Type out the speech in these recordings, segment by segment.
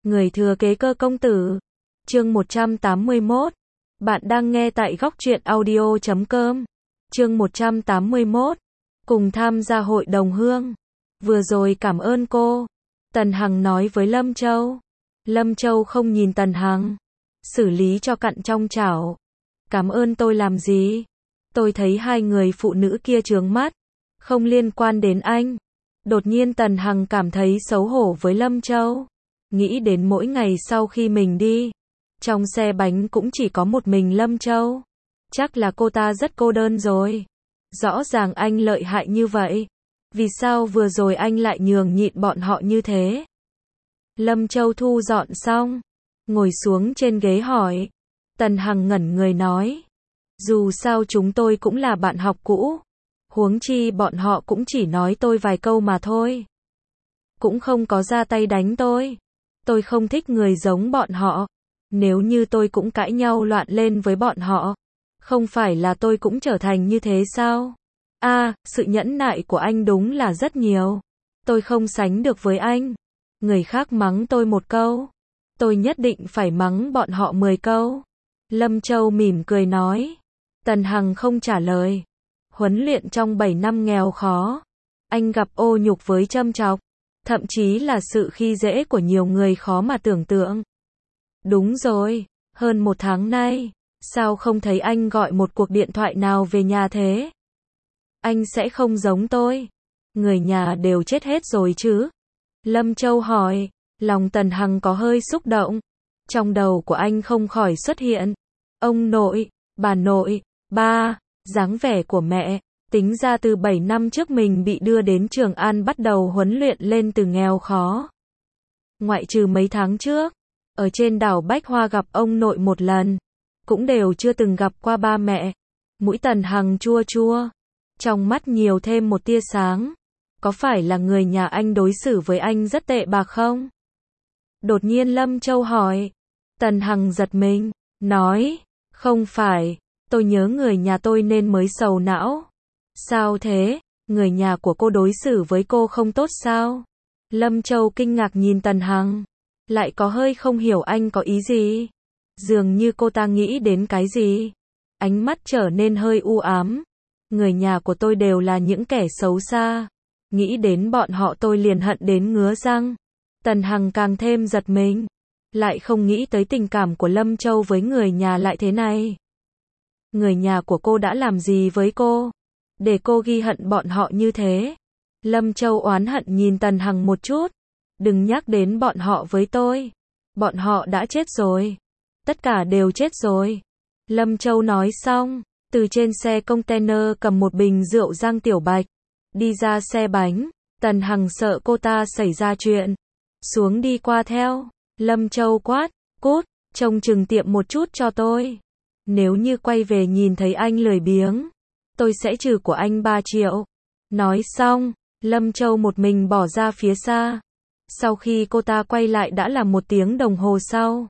Người thừa kế Cơ công tử. Chương 181. Bạn đang nghe tại góc truyện audio.com. Chương 181. Cùng tham gia hội đồng hương. Vừa rồi cảm ơn cô. Tần Hằng nói với Lâm Châu. Lâm Châu không nhìn Tần Hằng. Xử lý cho cặn trong chảo. Cảm ơn tôi làm gì? Tôi thấy hai người phụ nữ kia chướng mắt. Không liên quan đến anh. Đột nhiên Tần Hằng cảm thấy xấu hổ với Lâm Châu. Nghĩ đến mỗi ngày sau khi mình đi. Trong xe bánh cũng chỉ có một mình Lâm Châu. Chắc là cô ta rất cô đơn rồi. Rõ ràng anh lợi hại như vậy. Vì sao vừa rồi anh lại nhường nhịn bọn họ như thế? Lâm Châu thu dọn xong. Ngồi xuống trên ghế hỏi. Tần Hằng ngẩn người nói. Dù sao chúng tôi cũng là bạn học cũ. Huống chi bọn họ cũng chỉ nói tôi vài câu mà thôi. Cũng không có ra tay đánh tôi. Tôi không thích người giống bọn họ. Nếu như tôi cũng cãi nhau loạn lên với bọn họ. Không phải là tôi cũng trở thành như thế sao? Sự nhẫn nại của anh đúng là rất nhiều. Tôi không sánh được với anh. Người khác mắng tôi một câu. Tôi nhất định phải mắng bọn họ 10 câu. Lâm Châu mỉm cười nói. Tần Hằng không trả lời. Huấn luyện trong 7 năm nghèo khó. Anh gặp ô nhục với châm chọc. Thậm chí là sự khi dễ của nhiều người khó mà tưởng tượng. Đúng rồi, hơn 1 tháng nay, sao không thấy anh gọi một cuộc điện thoại nào về nhà thế? Anh sẽ không giống tôi. Người nhà đều chết hết rồi chứ? Lâm Châu hỏi, lòng Tần Hằng có hơi xúc động. Trong đầu của anh không khỏi xuất hiện. Ông nội, bà nội, ba, dáng vẻ của mẹ. Tính ra từ 7 năm trước mình bị đưa đến Trường An bắt đầu huấn luyện lên từ nghèo khó. Ngoại trừ mấy tháng trước, ở trên đảo Bách Hoa gặp ông nội một lần, cũng đều chưa từng gặp qua ba mẹ. Mũi Tần Hằng chua chua, trong mắt nhiều thêm một tia sáng. Có phải là người nhà anh đối xử với anh rất tệ bạc không? Đột nhiên Lâm Châu hỏi. Tần Hằng giật mình, nói, không phải, tôi nhớ người nhà tôi nên mới sầu não. Sao thế, người nhà của cô đối xử với cô không tốt sao? Lâm Châu kinh ngạc nhìn Tần Hằng, lại có hơi không hiểu anh có ý gì. Dường như cô ta nghĩ đến cái gì. Ánh mắt trở nên hơi u ám. Người nhà của tôi đều là những kẻ xấu xa. Nghĩ đến bọn họ tôi liền hận đến ngứa răng. Tần Hằng càng thêm giật mình. Lại không nghĩ tới tình cảm của Lâm Châu với người nhà lại thế này. Người nhà của cô đã làm gì với cô? Để cô ghi hận bọn họ như thế. Lâm Châu oán hận nhìn Tần Hằng một chút. Đừng nhắc đến bọn họ với tôi. Bọn họ đã chết rồi. Tất cả đều chết rồi. Lâm Châu nói xong, từ trên xe container cầm một bình rượu Giang Tiểu Bạch. Đi ra xe bánh. Tần Hằng sợ cô ta xảy ra chuyện. Xuống đi qua theo. Lâm Châu quát, cút, trông chừng tiệm một chút cho tôi. Nếu như quay về nhìn thấy anh lười biếng, tôi sẽ trừ của anh 3 triệu. Nói xong, Lâm Châu một mình bỏ ra phía xa. Sau khi cô ta quay lại đã là 1 tiếng đồng hồ sau.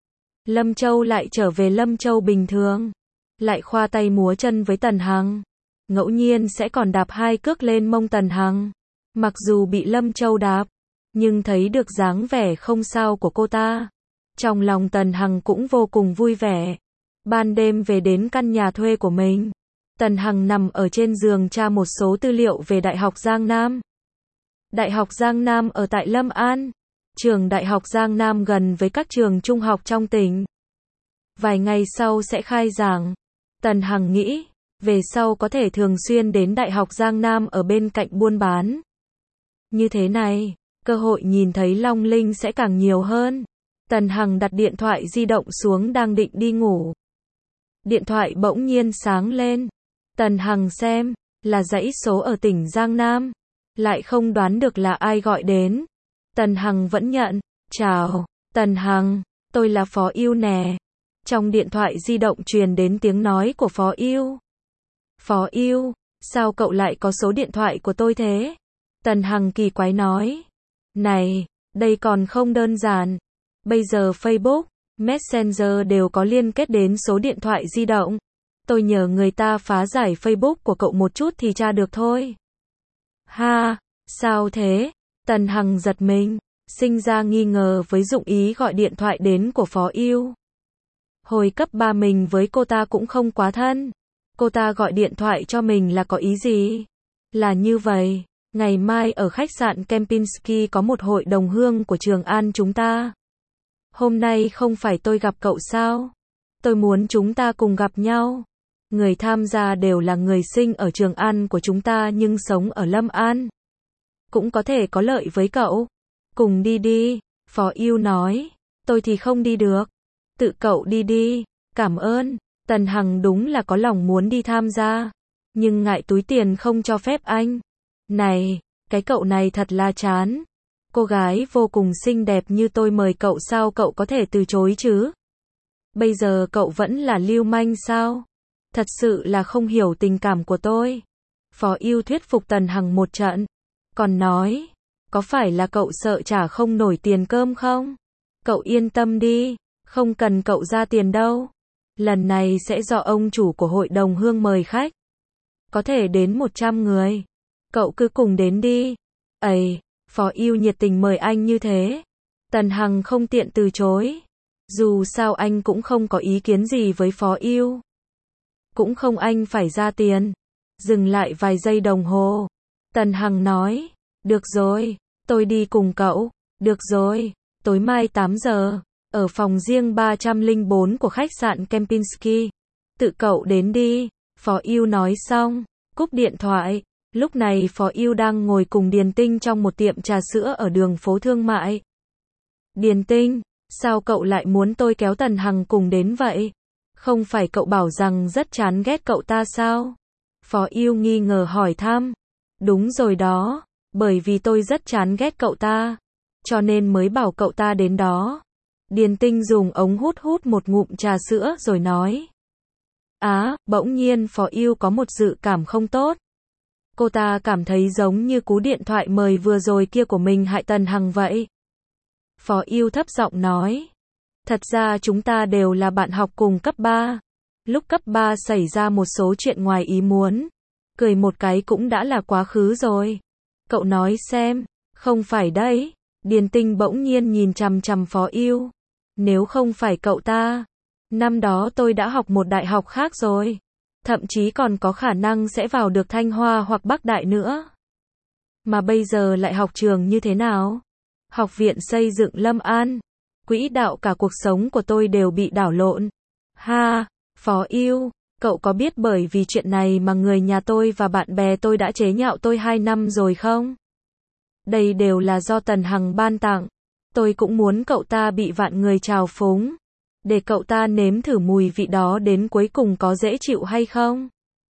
Lâm Châu lại trở về Lâm Châu bình thường. Lại khoa tay múa chân với Tần Hằng. Ngẫu nhiên sẽ còn đạp 2 cước lên mông Tần Hằng. Mặc dù bị Lâm Châu đạp, nhưng thấy được dáng vẻ không sao của cô ta. Trong lòng Tần Hằng cũng vô cùng vui vẻ. Ban đêm về đến căn nhà thuê của mình. Tần Hằng nằm ở trên giường tra một số tư liệu về Đại học Giang Nam. Đại học Giang Nam ở tại Lâm An. Trường Đại học Giang Nam gần với các trường trung học trong tỉnh. Vài ngày sau sẽ khai giảng. Tần Hằng nghĩ, về sau có thể thường xuyên đến Đại học Giang Nam ở bên cạnh buôn bán. Như thế này, cơ hội nhìn thấy Long Linh sẽ càng nhiều hơn. Tần Hằng đặt điện thoại di động xuống đang định đi ngủ. Điện thoại bỗng nhiên sáng lên. Tần Hằng xem, là dãy số ở tỉnh Giang Nam. Lại không đoán được là ai gọi đến. Tần Hằng vẫn nhận. Chào, Tần Hằng, tôi là Phó Yêu nè. Trong điện thoại di động truyền đến tiếng nói của Phó Yêu. Phó Yêu, sao cậu lại có số điện thoại của tôi thế? Tần Hằng kỳ quái nói. Này, đây còn không đơn giản. Bây giờ Facebook, Messenger đều có liên kết đến số điện thoại di động. Tôi nhờ người ta phá giải Facebook của cậu một chút thì tra được thôi. Ha, sao thế? Tần Hằng giật mình. sinh ra nghi ngờ với dụng ý gọi điện thoại đến của Phó Ưu. Hồi cấp 3 mình với cô ta cũng không quá thân. Cô ta gọi điện thoại cho mình là có ý gì? Là như vậy, ngày mai ở khách sạn Kempinski có một hội đồng hương của Trường An chúng ta. Hôm nay không phải tôi gặp cậu sao? Tôi muốn chúng ta cùng gặp nhau. Người tham gia đều là người sinh ở Trường An của chúng ta nhưng sống ở Lâm An. Cũng có thể có lợi với cậu. Cùng đi đi, Phó Ưu nói. Tôi thì không đi được. Tự cậu đi đi, cảm ơn. Tần Hằng đúng là có lòng muốn đi tham gia. Nhưng ngại túi tiền không cho phép anh. Này, cái cậu này thật là chán. Cô gái vô cùng xinh đẹp như tôi mời cậu sao cậu có thể từ chối chứ? Bây giờ cậu vẫn là lưu manh sao? Thật sự là không hiểu tình cảm của tôi. Phó Ưu thuyết phục Tần Hằng một trận. Còn nói, có phải là cậu sợ trả không nổi tiền cơm không? Cậu yên tâm đi, không cần cậu ra tiền đâu. Lần này sẽ do ông chủ của hội đồng hương mời khách. Có thể đến 100 người. Cậu cứ cùng đến đi. Ây, Phó Ưu nhiệt tình mời anh như thế. Tần Hằng không tiện từ chối. Dù sao anh cũng không có ý kiến gì với Phó Ưu. Cũng không anh phải ra tiền. Dừng lại vài giây đồng hồ. Tần Hằng nói, được rồi, tôi đi cùng cậu. Được rồi, tối mai 8 giờ, ở phòng riêng 304 của khách sạn Kempinski. Tự cậu đến đi. Phó Ưu nói xong, cúp điện thoại. Lúc này Phó Ưu đang ngồi cùng Điền Tinh trong một tiệm trà sữa ở đường phố thương mại. Điền Tinh, sao cậu lại muốn tôi kéo Tần Hằng cùng đến vậy? Không phải cậu bảo rằng rất chán ghét cậu ta sao? Phó Ưu nghi ngờ hỏi thăm. Đúng rồi đó, bởi vì tôi rất chán ghét cậu ta, cho nên mới bảo cậu ta đến đó. Điền Tinh dùng ống hút hút một ngụm trà sữa rồi nói. Bỗng nhiên Phó Ưu có một dự cảm không tốt. Cô ta cảm thấy giống như cú điện thoại mời vừa rồi kia của mình hại Tần Hằng vậy. Phó Ưu thấp giọng nói. Thật ra chúng ta đều là bạn học cùng cấp 3. Lúc cấp 3 xảy ra một số chuyện ngoài ý muốn. Cười một cái cũng đã là quá khứ rồi. Cậu nói xem, không phải đấy. Điền Tinh bỗng nhiên nhìn chằm chằm Phó Ưu. Nếu không phải cậu ta, năm đó tôi đã học một đại học khác rồi. Thậm chí còn có khả năng sẽ vào được Thanh Hoa hoặc Bắc Đại nữa. Mà bây giờ lại học trường như thế nào? Học viện xây dựng Lâm An. Quỹ đạo cả cuộc sống của tôi đều bị đảo lộn. Ha, Phó Ưu, cậu có biết bởi vì chuyện này mà người nhà tôi và bạn bè tôi đã chế nhạo tôi 2 năm rồi không? Đây đều là do Tần Hằng ban tặng. Tôi cũng muốn cậu ta bị vạn người trào phúng. Để cậu ta nếm thử mùi vị đó đến cuối cùng có dễ chịu hay không?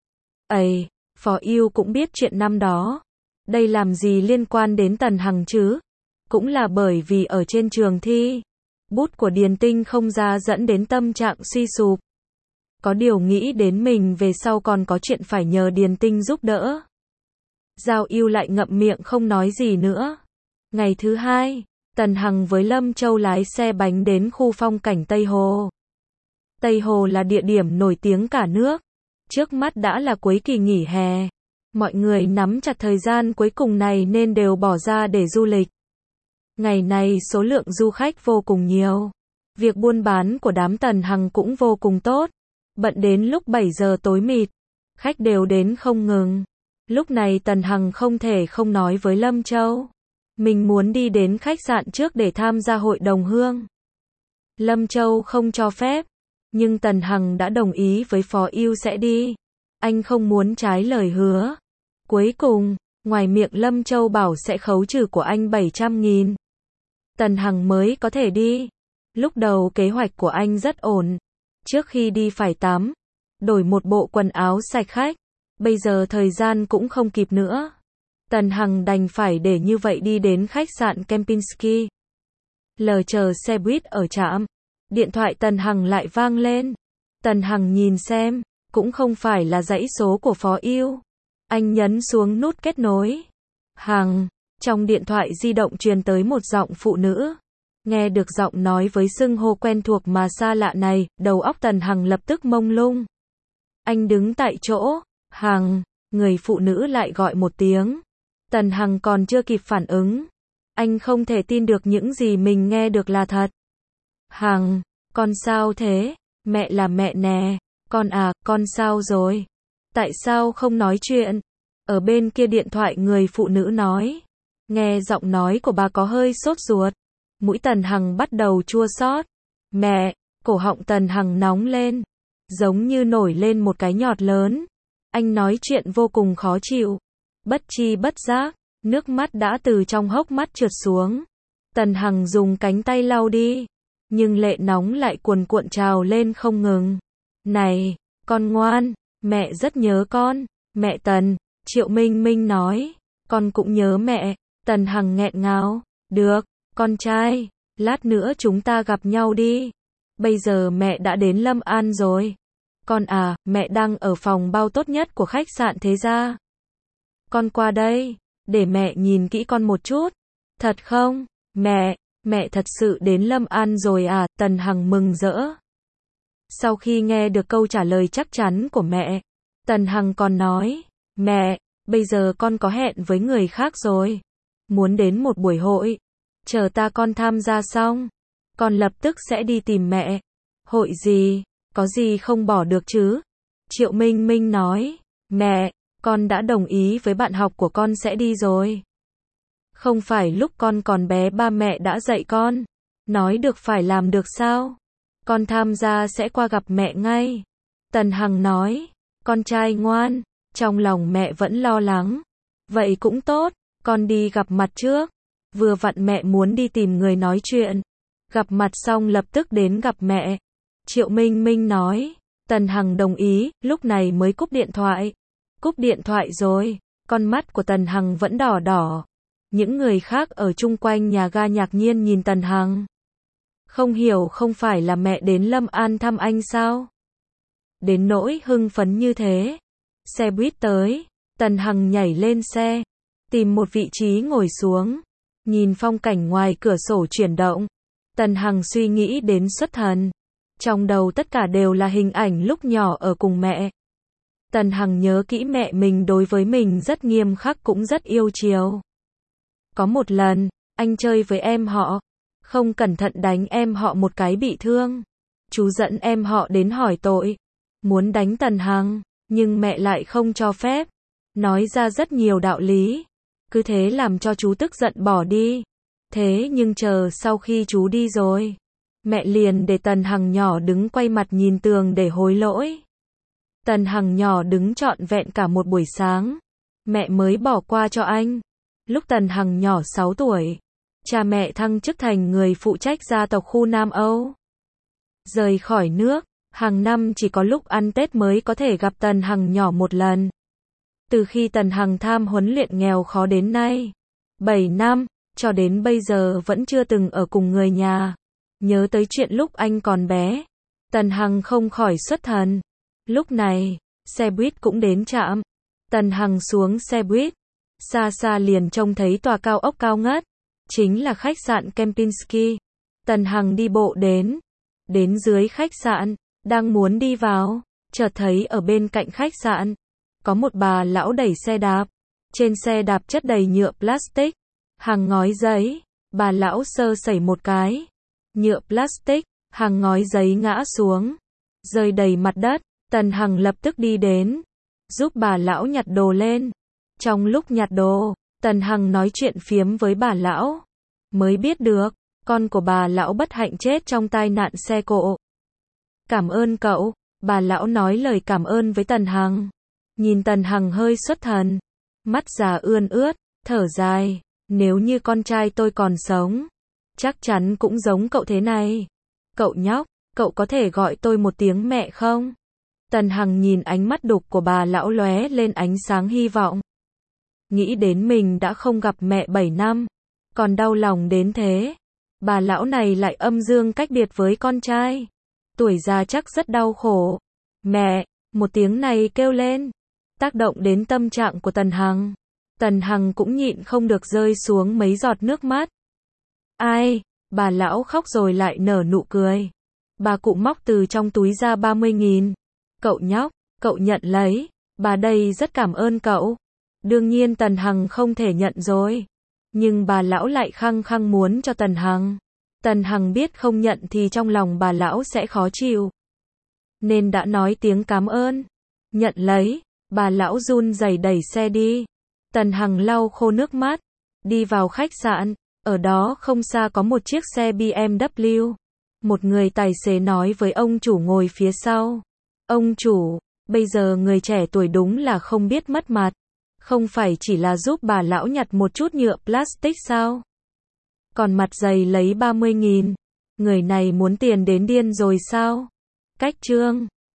Ây, Phó Ưu cũng biết chuyện năm đó. Đây làm gì liên quan đến Tần Hằng chứ? Cũng là bởi vì ở trên trường thi, bút của Điền Tinh không ra dẫn đến tâm trạng suy sụp. Có điều nghĩ đến mình về sau còn có chuyện phải nhờ Điền Tinh giúp đỡ. Giao Ưu lại ngậm miệng không nói gì nữa. Ngày thứ hai, Tần Hằng với Lâm Châu lái xe bánh đến khu phong cảnh Tây Hồ. Tây Hồ là địa điểm nổi tiếng cả nước. Trước mắt đã là cuối kỳ nghỉ hè. Mọi người nắm chặt thời gian cuối cùng này nên đều bỏ ra để du lịch. Ngày này số lượng du khách vô cùng nhiều. Việc buôn bán của đám Tần Hằng cũng vô cùng tốt. Bận đến lúc 7 giờ tối mịt. Khách đều đến không ngừng. Lúc này Tần Hằng không thể không nói với Lâm Châu. Mình muốn đi đến khách sạn trước để tham gia hội đồng hương. Lâm Châu không cho phép. Nhưng Tần Hằng đã đồng ý với Phó Ưu sẽ đi. Anh không muốn trái lời hứa. Cuối cùng, ngoài miệng Lâm Châu bảo sẽ khấu trừ của anh 700.000. Tần Hằng mới có thể đi. Lúc đầu kế hoạch của anh rất ổn. Trước khi đi phải tắm, đổi một bộ quần áo sạch khách. Bây giờ thời gian cũng không kịp nữa. Tần Hằng đành phải để như vậy đi đến khách sạn Kempinski. Lờ chờ xe buýt ở trạm. Điện thoại Tần Hằng lại vang lên. Tần Hằng nhìn xem, cũng không phải là dãy số của Phó Ưu. Anh nhấn xuống nút kết nối. Hằng, trong điện thoại di động truyền tới một giọng phụ nữ. Nghe được giọng nói với xưng hô quen thuộc mà xa lạ này, đầu óc Tần Hằng lập tức mông lung. Anh đứng tại chỗ. Hằng, người phụ nữ lại gọi một tiếng. Tần Hằng còn chưa kịp phản ứng. Anh không thể tin được những gì mình nghe được là thật. Hằng, con sao thế? Mẹ là mẹ nè. Con à, con sao rồi? Tại sao không nói chuyện? Ở bên kia điện thoại người phụ nữ nói. Nghe giọng nói của bà có hơi sốt ruột. Mũi Tần Hằng bắt đầu chua xót. Mẹ, cổ họng Tần Hằng nóng lên. Giống như nổi lên một cái nhọt lớn. Anh nói chuyện vô cùng khó chịu. Bất chi bất giác, nước mắt đã từ trong hốc mắt trượt xuống. Tần Hằng dùng cánh tay lau đi. Nhưng lệ nóng lại cuồn cuộn trào lên không ngừng. Này, con ngoan, mẹ rất nhớ con. Mẹ Tần, Triệu Minh Minh nói. Con cũng nhớ mẹ. Tần Hằng nghẹn ngào. Được, con trai, lát nữa chúng ta gặp nhau đi. Bây giờ mẹ đã đến Lâm An rồi. Con à, mẹ đang ở phòng bao tốt nhất của khách sạn Thế Gia. Con qua đây, để mẹ nhìn kỹ con một chút. Thật không? Mẹ thật sự đến Lâm An rồi à? Tần Hằng mừng rỡ. Sau khi nghe được câu trả lời chắc chắn của mẹ, Tần Hằng còn nói, mẹ, bây giờ con có hẹn với người khác rồi. Muốn đến một buổi hội. Chờ con tham gia xong, con lập tức sẽ đi tìm mẹ. Hội gì? Có gì không bỏ được chứ? Triệu Minh Minh nói, mẹ, con đã đồng ý với bạn học của con sẽ đi rồi. Không phải lúc con còn bé ba mẹ đã dạy con. Nói được phải làm được sao? Con tham gia sẽ qua gặp mẹ ngay. Tần Hằng nói, con trai ngoan, trong lòng mẹ vẫn lo lắng. Vậy cũng tốt, con đi gặp mặt trước. Vừa vặn mẹ muốn đi tìm người nói chuyện. Gặp mặt xong lập tức đến gặp mẹ. Triệu Minh Minh nói. Tần Hằng đồng ý, lúc này mới cúp điện thoại. Cúp điện thoại rồi, con mắt của Tần Hằng vẫn đỏ đỏ. Những người khác ở chung quanh nhà ga ngạc nhiên nhìn Tần Hằng. Không hiểu không phải là mẹ đến Lâm An thăm anh sao? Đến nỗi hưng phấn như thế. Xe buýt tới, Tần Hằng nhảy lên xe, tìm một vị trí ngồi xuống, nhìn phong cảnh ngoài cửa sổ chuyển động. Tần Hằng suy nghĩ đến xuất thần. Trong đầu tất cả đều là hình ảnh lúc nhỏ ở cùng mẹ. Tần Hằng nhớ kỹ mẹ mình đối với mình rất nghiêm khắc cũng rất yêu chiều. Có một lần, anh chơi với em họ, không cẩn thận đánh em họ một cái bị thương. Chú dẫn em họ đến hỏi tội, muốn đánh Tần Hằng, nhưng mẹ lại không cho phép, nói ra rất nhiều đạo lý. Cứ thế làm cho chú tức giận bỏ đi. Thế nhưng chờ sau khi chú đi rồi, mẹ liền để Tần Hằng nhỏ đứng quay mặt nhìn tường để hối lỗi. Tần Hằng nhỏ đứng trọn vẹn cả một buổi sáng, mẹ mới bỏ qua cho anh. Lúc Tần Hằng nhỏ 6 tuổi, cha mẹ thăng chức thành người phụ trách gia tộc khu Nam Âu. Rời khỏi nước, hàng năm chỉ có lúc ăn Tết mới có thể gặp Tần Hằng nhỏ một lần. Từ khi Tần Hằng tham huấn luyện nghèo khó đến nay, 7 năm, cho đến bây giờ vẫn chưa từng ở cùng người nhà. Nhớ tới chuyện lúc anh còn bé, Tần Hằng không khỏi xuất thần. Lúc này, xe buýt cũng đến trạm. Tần Hằng xuống xe buýt, xa xa liền trông thấy tòa cao ốc cao ngất, chính là khách sạn Kempinski. Tần Hằng đi bộ đến dưới khách sạn, đang muốn đi vào, chợt thấy ở bên cạnh khách sạn có một bà lão đẩy xe đạp. Trên xe đạp chất đầy nhựa plastic, hàng ngói giấy. Bà lão sơ sẩy một cái, nhựa plastic, hàng ngói giấy ngã xuống, rơi đầy mặt đất. Tần Hằng lập tức đi đến, giúp bà lão nhặt đồ lên. Trong lúc nhặt đồ, Tần Hằng nói chuyện phiếm với bà lão, mới biết được, con của bà lão bất hạnh chết trong tai nạn xe cộ. Cảm ơn cậu, bà lão nói lời cảm ơn với Tần Hằng. Nhìn Tần Hằng hơi xuất thần, mắt già ươn ướt, thở dài, nếu như con trai tôi còn sống, chắc chắn cũng giống cậu thế này. Cậu nhóc, cậu có thể gọi tôi một tiếng mẹ không? Tần Hằng nhìn ánh mắt đục của bà lão lóe lên ánh sáng hy vọng. Nghĩ đến mình đã không gặp mẹ 7 năm, còn đau lòng đến thế. Bà lão này lại âm dương cách biệt với con trai. Tuổi già chắc rất đau khổ. Mẹ, một tiếng này kêu lên, tác động đến tâm trạng của Tần Hằng. Tần Hằng cũng nhịn không được rơi xuống mấy giọt nước mắt. Ai? Bà lão khóc rồi lại nở nụ cười. Bà cụ móc từ trong túi ra 30.000. Cậu nhóc, cậu nhận lấy. Bà đây rất cảm ơn cậu. Đương nhiên Tần Hằng không thể nhận rồi. Nhưng bà lão lại khăng khăng muốn cho Tần Hằng. Tần Hằng biết không nhận thì trong lòng bà lão sẽ khó chịu. Nên đã nói tiếng cảm ơn. Nhận lấy, bà lão run rẩy đẩy xe đi. Tần Hằng lau khô nước mắt, đi vào khách sạn. Ở đó không xa có một chiếc xe BMW. Một người tài xế nói với ông chủ ngồi phía sau. Ông chủ, bây giờ người trẻ tuổi đúng là không biết mất mặt. Không phải chỉ là giúp bà lão nhặt một chút nhựa plastic sao? Còn mặt dày lấy 30.000. Người này muốn tiền đến điên rồi sao? Cách trương.